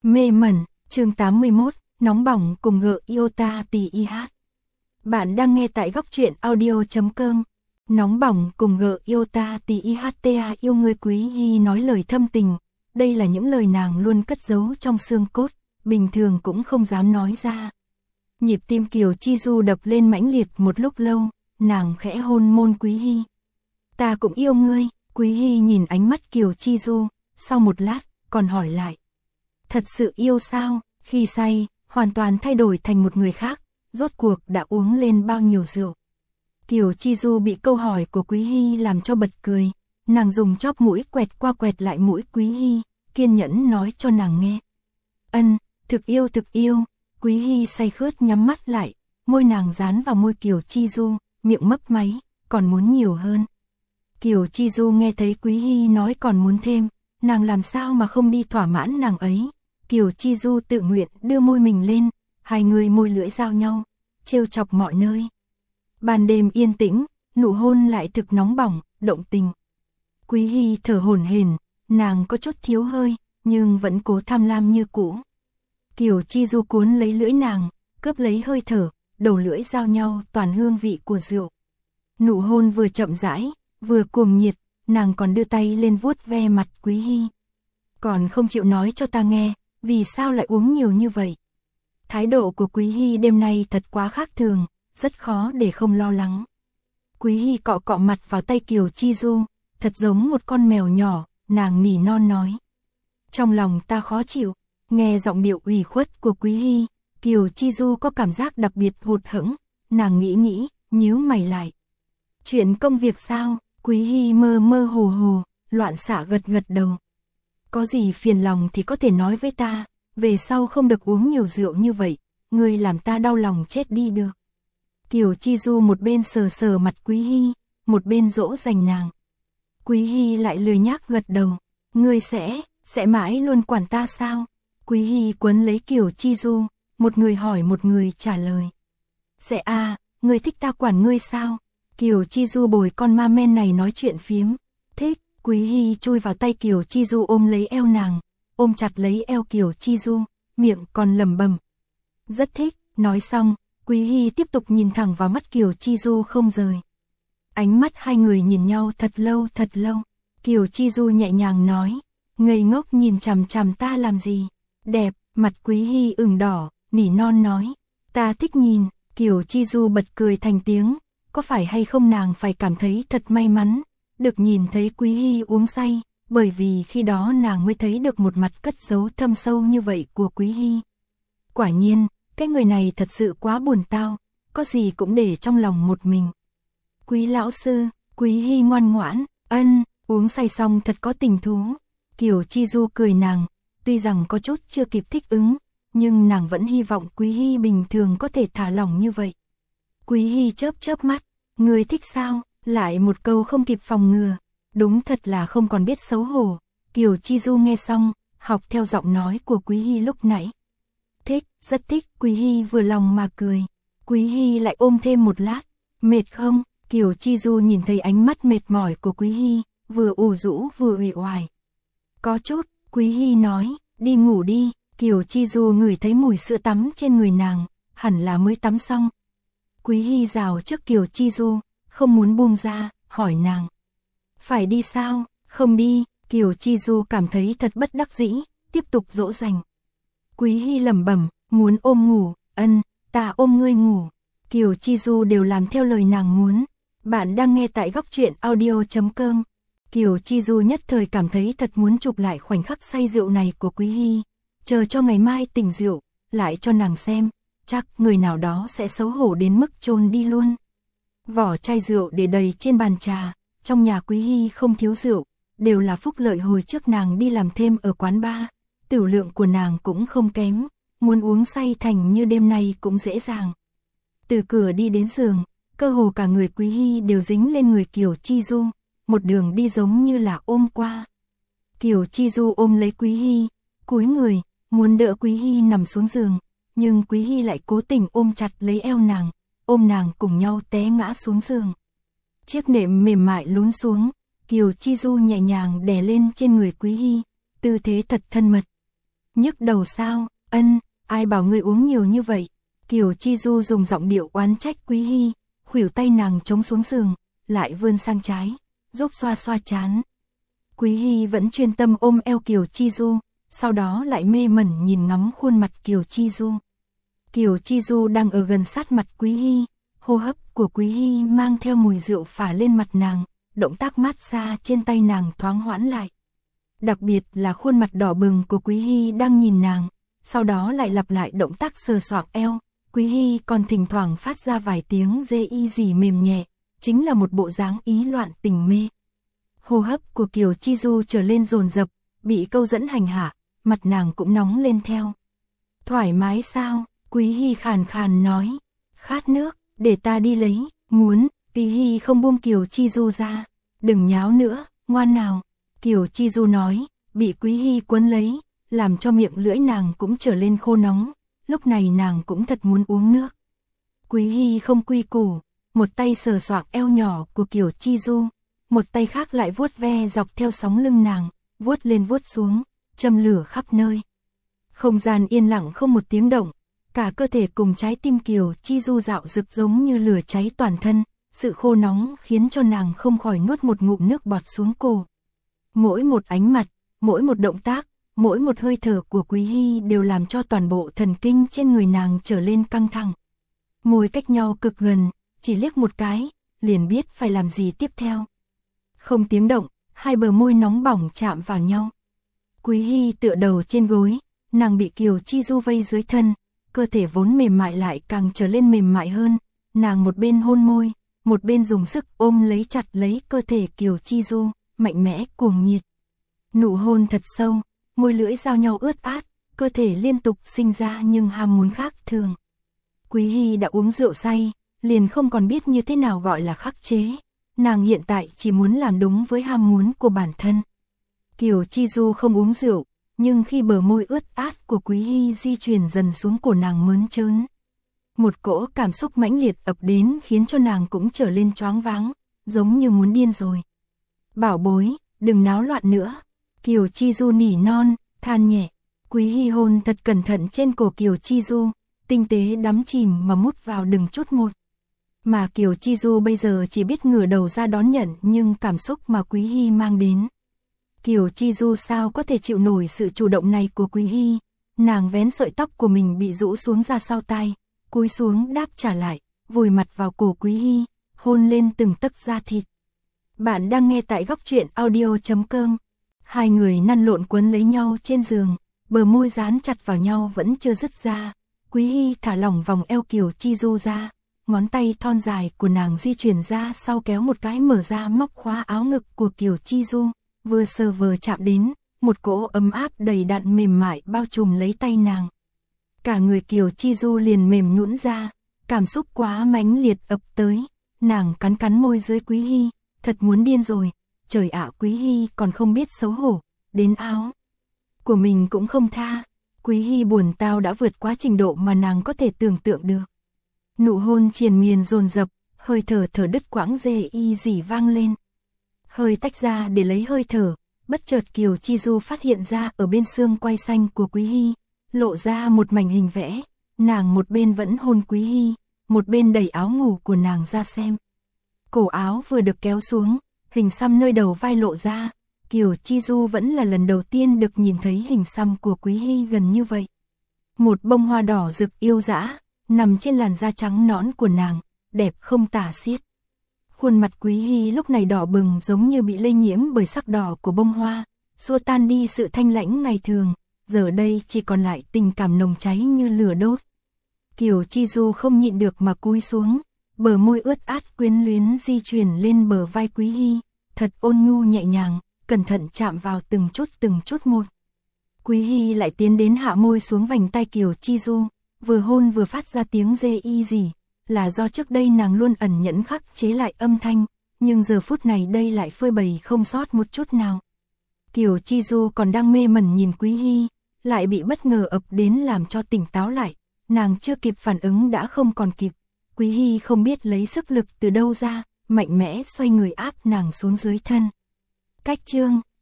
Mê mẩn, chương 81, nóng bỏng cùng ngựa Iota TIH. Bạn đang nghe tại góc truyện audio.com. Nóng bỏng cùng ngựa Iota TIHTA yêu người Quý Hy nói lời thâm tình. Đây là những lời nàng luôn cất giấu trong xương cốt, bình thường cũng không dám nói ra. Nhịp tim Kiều Chi Du đập lên mãnh liệt một lúc lâu, nàng khẽ hôn môn Quý Hy. Ta cũng yêu ngươi, Quý Hy nhìn ánh mắt Kiều Chi Du, sau một lát, còn hỏi lại. Thật sự yêu sao? Khi say, hoàn toàn thay đổi thành một người khác, rốt cuộc đã uống lên bao nhiêu rượu. Kiều Chi Du bị câu hỏi của Quý Hy làm cho bật cười, nàng dùng chóp mũi quẹt qua quẹt lại mũi Quý Hy, kiên nhẫn nói cho nàng nghe. Thực yêu, Quý Hy say khướt nhắm mắt lại, môi nàng dán vào môi Kiều Chi Du, miệng mấp máy, còn muốn nhiều hơn. Kiều Chi Du nghe thấy Quý Hy nói còn muốn thêm, nàng làm sao mà không đi thỏa mãn nàng ấy. Kiều Chi Du tự nguyện đưa môi mình lên, hai người môi lưỡi giao nhau, trêu chọc mọi nơi. Ban đêm yên tĩnh, nụ hôn lại thực nóng bỏng, động tình. Quý Hy thở hổn hển, nàng có chút thiếu hơi, nhưng vẫn cố tham lam như cũ. Kiều Chi Du cuốn lấy lưỡi nàng, cướp lấy hơi thở, đầu lưỡi giao nhau toàn hương vị của rượu. Nụ hôn vừa chậm rãi, vừa cuồng nhiệt, nàng còn đưa tay lên vuốt ve mặt Quý Hy. Còn không chịu nói cho ta nghe, vì sao lại uống nhiều như vậy? Thái độ của Quý Hy đêm nay thật quá khác thường, rất khó để không lo lắng. Quý Hy cọ cọ mặt vào tay Kiều Chi Du, thật giống một con mèo nhỏ, nàng nỉ non nói. Trong lòng ta khó chịu, nghe giọng điệu ủy khuất của Quý Hy, Kiều Chi Du có cảm giác đặc biệt hụt hẫng, nàng nghĩ, nhíu mày lại. Chuyện công việc sao? Quý Hy mơ mơ hồ, loạn xạ gật đầu. Có gì phiền lòng thì có thể nói với ta, về sau không được uống nhiều rượu như vậy, ngươi làm ta đau lòng chết đi được. Kiều Chi Du một bên sờ mặt Quý Hy, một bên dỗ dành nàng. Quý Hy lại lười nhác gật đầu, ngươi sẽ mãi luôn quản ta sao? Quý Hy quấn lấy Kiều Chi Du, một người hỏi một người trả lời. Sẽ ngươi thích ta quản ngươi sao? Kiều Chi Du bồi con ma men này nói chuyện phiếm. Thích. Quý Hy chui vào tay Kiều Chi Du ôm lấy eo nàng, ôm chặt lấy eo Kiều Chi Du, miệng còn lẩm bẩm. Rất thích, nói xong, Quý Hy tiếp tục nhìn thẳng vào mắt Kiều Chi Du không rời. Ánh mắt hai người nhìn nhau thật lâu. Kiều Chi Du nhẹ nhàng nói, ngây ngốc nhìn chằm chằm ta làm gì? Đẹp, mặt Quý Hy ửng đỏ, nỉ non nói, ta thích nhìn. Kiều Chi Du bật cười thành tiếng, có phải hay không nàng phải cảm thấy thật may mắn. Được nhìn thấy Quý Hy uống say, bởi vì khi đó nàng mới thấy được một mặt cất giấu thâm sâu như vậy của Quý Hy. Quả nhiên, cái người này thật sự quá buồn tao, có gì cũng để trong lòng một mình. Quý lão sư, Quý Hy ngoan ngoãn, uống say xong thật có tình thú. Kiều Chi Du cười nàng, tuy rằng có chút chưa kịp thích ứng, nhưng nàng vẫn hy vọng Quý Hy bình thường có thể thả lỏng như vậy. Quý Hy chớp mắt, người thích sao? Lại một câu không kịp phòng ngừa, đúng thật là không còn biết xấu hổ. Kiều Chi Du nghe xong, học theo giọng nói của Quý Hy lúc nãy. Thích, rất thích, Quý Hy vừa lòng mà cười. Quý Hy lại ôm thêm một lát, mệt không? Kiều Chi Du nhìn thấy ánh mắt mệt mỏi của Quý Hy, vừa ủ rũ vừa uể oải. Có chút, Quý Hy nói, đi ngủ đi. Kiều Chi Du ngửi thấy mùi sữa tắm trên người nàng, hẳn là mới tắm xong. Quý Hy rào trước Kiều Chi Du, không muốn buông ra, hỏi nàng. Phải đi sao? Không đi. Kiều Chi Du cảm thấy thật bất đắc dĩ, tiếp tục dỗ dành. Quý Hy lẩm bẩm, muốn ôm ngủ, ta ôm ngươi ngủ. Kiều Chi Du đều làm theo lời nàng muốn. Bạn đang nghe tại góc truyện audio.com. Kiều Chi Du nhất thời cảm thấy thật muốn chụp lại khoảnh khắc say rượu này của Quý Hy, chờ cho ngày mai tỉnh rượu, lại cho nàng xem, chắc người nào đó sẽ xấu hổ đến mức chôn đi luôn. Vỏ chai rượu để đầy trên bàn trà, trong nhà Quý Hy không thiếu rượu, đều là phúc lợi hồi trước nàng đi làm thêm ở quán bar, tửu lượng của nàng cũng không kém, muốn uống say thành như đêm nay cũng dễ dàng. Từ cửa đi đến giường, cơ hồ cả người Quý Hy đều dính lên người Kiều Chi Du, một đường đi giống như là ôm qua. Kiều Chi Du ôm lấy Quý Hy, cúi người, muốn đỡ Quý Hy nằm xuống giường, nhưng Quý Hy lại cố tình ôm chặt lấy eo nàng, ôm nàng cùng nhau té ngã xuống giường. Chiếc nệm mềm mại lún xuống, Kiều Chi Du nhẹ nhàng đè lên trên người Quý Hy, tư thế thật thân mật. Nhức đầu sao? Ân, ai bảo ngươi uống nhiều như vậy? Kiều Chi Du dùng giọng điệu oán trách Quý Hy, khuỷu tay nàng chống xuống giường, lại vươn sang trái, giúp xoa xoa trán. Quý Hy vẫn chuyên tâm ôm eo Kiều Chi Du, sau đó lại mê mẩn nhìn ngắm khuôn mặt Kiều Chi Du. Kiều Chi Du đang ở gần sát mặt Quý Hy, hô hấp của Quý Hy mang theo mùi rượu phả lên mặt nàng, động tác mát xa trên tay nàng thoáng hoãn lại. Đặc biệt là khuôn mặt đỏ bừng của Quý Hy đang nhìn nàng, sau đó lại lặp lại động tác sờ soạng eo. Quý Hy còn thỉnh thoảng phát ra vài tiếng dê y gì mềm nhẹ, chính là một bộ dáng ý loạn tình mê. Hô hấp của Kiều Chi Du trở lên dồn dập, bị câu dẫn hành hạ, mặt nàng cũng nóng lên theo. Thoải mái sao? Quý Hy khàn khàn nói. Khát nước, để ta đi lấy. Muốn. Quý Hy không buông Kiều Chi Du ra. Đừng nháo nữa, ngoan nào. Kiều Chi Du nói, bị Quý Hy quấn lấy, làm cho miệng lưỡi nàng cũng trở lên khô nóng. Lúc này nàng cũng thật muốn uống nước. Quý Hy không quy củ, một tay sờ soạng eo nhỏ của Kiều Chi Du, một tay khác lại vuốt ve dọc theo sóng lưng nàng, vuốt lên vuốt xuống, châm lửa khắp nơi. Không gian yên lặng không một tiếng động, cả cơ thể cùng trái tim Kiều Chi Du dạo rực giống như lửa cháy toàn thân, sự khô nóng khiến cho nàng không khỏi nuốt một ngụm nước bọt xuống cổ. Mỗi một ánh mặt, mỗi một động tác, mỗi một hơi thở của Quý Hy đều làm cho toàn bộ thần kinh trên người nàng trở lên căng thẳng. Môi cách nhau cực gần, chỉ liếc một cái, liền biết phải làm gì tiếp theo. Không tiếng động, hai bờ môi nóng bỏng chạm vào nhau. Quý Hy tựa đầu trên gối, nàng bị Kiều Chi Du vây dưới thân, cơ thể vốn mềm mại lại càng trở lên mềm mại hơn, nàng một bên hôn môi, một bên dùng sức ôm lấy chặt lấy cơ thể Kiều Chi Du, mạnh mẽ cuồng nhiệt. Nụ hôn thật sâu, môi lưỡi giao nhau ướt át, cơ thể liên tục sinh ra nhưng ham muốn khác thường. Quý Hy đã uống rượu say, liền không còn biết như thế nào gọi là khắc chế, nàng hiện tại chỉ muốn làm đúng với ham muốn của bản thân. Kiều Chi Du không uống rượu, nhưng khi bờ môi ướt át của Quý Hy di chuyển dần xuống cổ nàng mớn trớn. Một cỗ cảm xúc mãnh liệt ập đến khiến cho nàng cũng trở lên choáng váng, giống như muốn điên rồi. Bảo bối, đừng náo loạn nữa. Kiều Chi Du nỉ non, than nhẹ. Quý Hy hôn thật cẩn thận trên cổ Kiều Chi Du, tinh tế đắm chìm mà mút vào từng chút một. Mà Kiều Chi Du bây giờ chỉ biết ngửa đầu ra đón nhận nhưng cảm xúc mà Quý Hy mang đến. Kiều Chi Du sao có thể chịu nổi sự chủ động này của Quý Hy, nàng vén sợi tóc của mình bị rũ xuống ra sau tai, cúi xuống đáp trả lại, vùi mặt vào cổ Quý Hy, hôn lên từng tấc da thịt. Bạn đang nghe tại góc truyện audio.com. Hai người lăn lộn quấn lấy nhau trên giường, bờ môi dán chặt vào nhau vẫn chưa dứt ra. Quý Hy thả lỏng vòng eo Kiều Chi Du ra, ngón tay thon dài của nàng di chuyển ra sau kéo một cái mở ra móc khóa áo ngực của Kiều Chi Du, vừa sờ vừa chạm đến, một cỗ ấm áp đầy đặn mềm mại bao trùm lấy tay nàng. Cả người Kiều Chi Du liền mềm nhũn ra, cảm xúc quá mãnh liệt ập tới, nàng cắn cắn môi dưới Quý Hy, thật muốn điên rồi. Trời ạ, Quý Hy còn không biết xấu hổ, đến áo của mình cũng không tha. Quý Hy buồn tao đã vượt quá trình độ mà nàng có thể tưởng tượng được. Nụ hôn triền miên dồn dập, hơi thở đứt quãng dê y dỉ vang lên. Hơi tách ra để lấy hơi thở, bất chợt Kiều Chi Du phát hiện ra ở bên xương quai xanh của Quý Hy, lộ ra một mảnh hình vẽ, nàng một bên vẫn hôn Quý Hy, một bên đẩy áo ngủ của nàng ra xem. Cổ áo vừa được kéo xuống, hình xăm nơi đầu vai lộ ra, Kiều Chi Du vẫn là lần đầu tiên được nhìn thấy hình xăm của Quý Hy gần như vậy. Một bông hoa đỏ rực yêu dã, nằm trên làn da trắng nõn của nàng, đẹp không tả xiết. Khuôn mặt Quý Hy lúc này đỏ bừng giống như bị lây nhiễm bởi sắc đỏ của bông hoa, xua tan đi sự thanh lãnh ngày thường, giờ đây chỉ còn lại tình cảm nồng cháy như lửa đốt. Kiều Chi Du không nhịn được mà cúi xuống, bờ môi ướt át quyến luyến di chuyển lên bờ vai Quý Hy, thật ôn nhu nhẹ nhàng, cẩn thận chạm vào từng chút một. Quý Hy lại tiến đến hạ môi xuống vành tai Kiều Chi Du, vừa hôn vừa phát ra tiếng dê y gì, là do trước đây nàng luôn ẩn nhẫn khắc chế lại âm thanh, nhưng giờ phút này đây lại phơi bày không sót một chút nào. Kiều Chi Du còn đang mê mẩn nhìn Quý Hy, lại bị bất ngờ ập đến làm cho tỉnh táo lại, nàng chưa kịp phản ứng đã không còn kịp. Quý Hy không biết lấy sức lực từ đâu ra, mạnh mẽ xoay người áp nàng xuống dưới thân. Cách chương